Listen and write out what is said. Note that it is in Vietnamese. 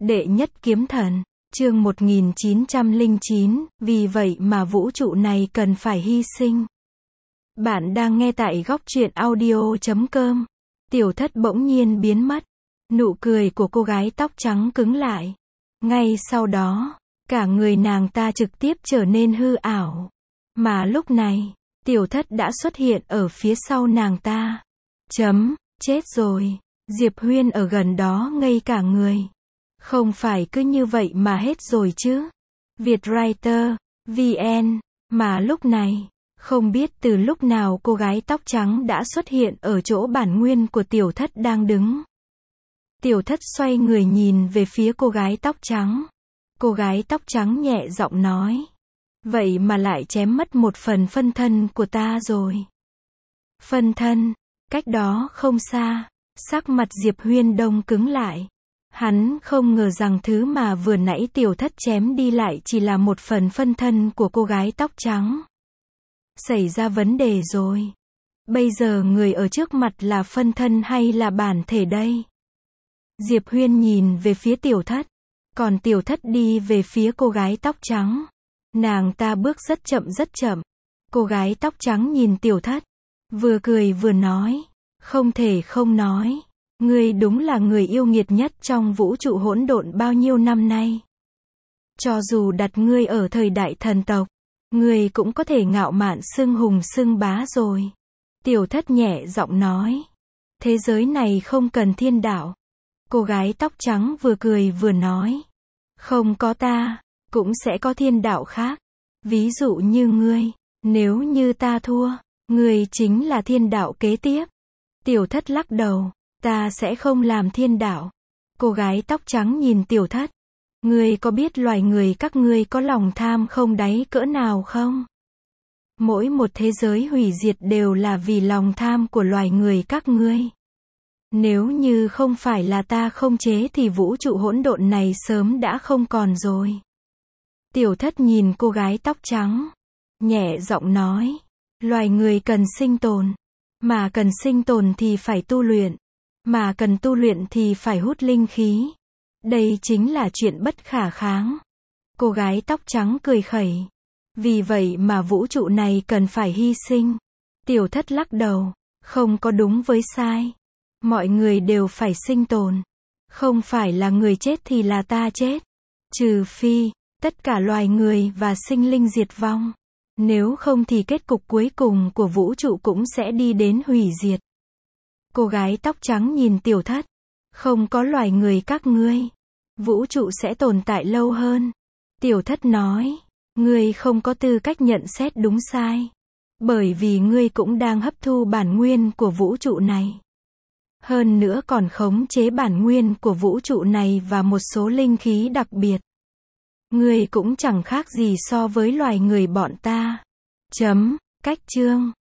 Đệ nhất kiếm thần, chương 1909, vì vậy mà vũ trụ này cần phải hy sinh. Bạn đang nghe tại góc truyện audio.com. Tiểu thất bỗng nhiên biến mất. Nụ cười của cô gái tóc trắng cứng lại. Ngay sau đó, cả người nàng ta trực tiếp trở nên hư ảo. Mà lúc này, tiểu thất đã xuất hiện ở phía sau nàng ta. Chết rồi. Diệp Huyên ở gần đó ngây cả người. Không phải cứ như vậy mà hết rồi chứ. Vietwriter, VN, mà lúc này, không biết từ lúc nào cô gái tóc trắng đã xuất hiện ở chỗ bản nguyên của tiểu thất đang đứng. Tiểu thất xoay người nhìn về phía cô gái tóc trắng. Cô gái tóc trắng nhẹ giọng nói. Vậy mà lại chém mất một phần phân thân của ta rồi. Phân thân, cách đó không xa, sắc mặt Diệp Huyên đông cứng lại. Hắn không ngờ rằng thứ mà vừa nãy tiểu thất chém đi lại chỉ là một phần phân thân của cô gái tóc trắng. Xảy ra vấn đề rồi. Bây giờ người ở trước mặt là phân thân hay là bản thể đây? Diệp Huyên nhìn về phía tiểu thất. Còn tiểu thất đi về phía cô gái tóc trắng. Nàng ta bước rất chậm rất chậm. Cô gái tóc trắng nhìn tiểu thất. Vừa cười vừa nói. Không thể không nói. Ngươi đúng là người yêu nghiệt nhất trong vũ trụ hỗn độn bao nhiêu năm nay. Cho dù đặt ngươi ở thời đại thần tộc, ngươi cũng có thể ngạo mạn xưng hùng xưng bá rồi. Tiểu thất nhẹ giọng nói. Thế giới này không cần thiên đạo. Cô gái tóc trắng vừa cười vừa nói. Không có ta, cũng sẽ có thiên đạo khác. Ví dụ như ngươi, nếu như ta thua, ngươi chính là thiên đạo kế tiếp. Tiểu thất lắc đầu. Ta sẽ không làm thiên đạo. Cô gái tóc trắng nhìn tiểu thất. Ngươi có biết loài người các ngươi có lòng tham không đáy cỡ nào không? Mỗi một thế giới hủy diệt đều là vì lòng tham của loài người các ngươi. Nếu như không phải là ta không chế thì vũ trụ hỗn độn này sớm đã không còn rồi. Tiểu thất nhìn cô gái tóc trắng. Nhẹ giọng nói. Loài người cần sinh tồn. Mà cần sinh tồn thì phải tu luyện. Mà cần tu luyện thì phải hút linh khí. Đây chính là chuyện bất khả kháng. Cô gái tóc trắng cười khẩy. Vì vậy mà vũ trụ này cần phải hy sinh. Tiểu thất lắc đầu. Không có đúng với sai. Mọi người đều phải sinh tồn. Không phải là người chết thì là ta chết. Trừ phi, tất cả loài người và sinh linh diệt vong. Nếu không thì kết cục cuối cùng của vũ trụ cũng sẽ đi đến hủy diệt. Cô gái tóc trắng nhìn tiểu thất. Không có loài người các ngươi. Vũ trụ sẽ tồn tại lâu hơn. Tiểu thất nói. Ngươi không có tư cách nhận xét đúng sai. Bởi vì ngươi cũng đang hấp thu bản nguyên của vũ trụ này. Hơn nữa còn khống chế bản nguyên của vũ trụ này và một số linh khí đặc biệt. Ngươi cũng chẳng khác gì so với loài người bọn ta. Cách chương.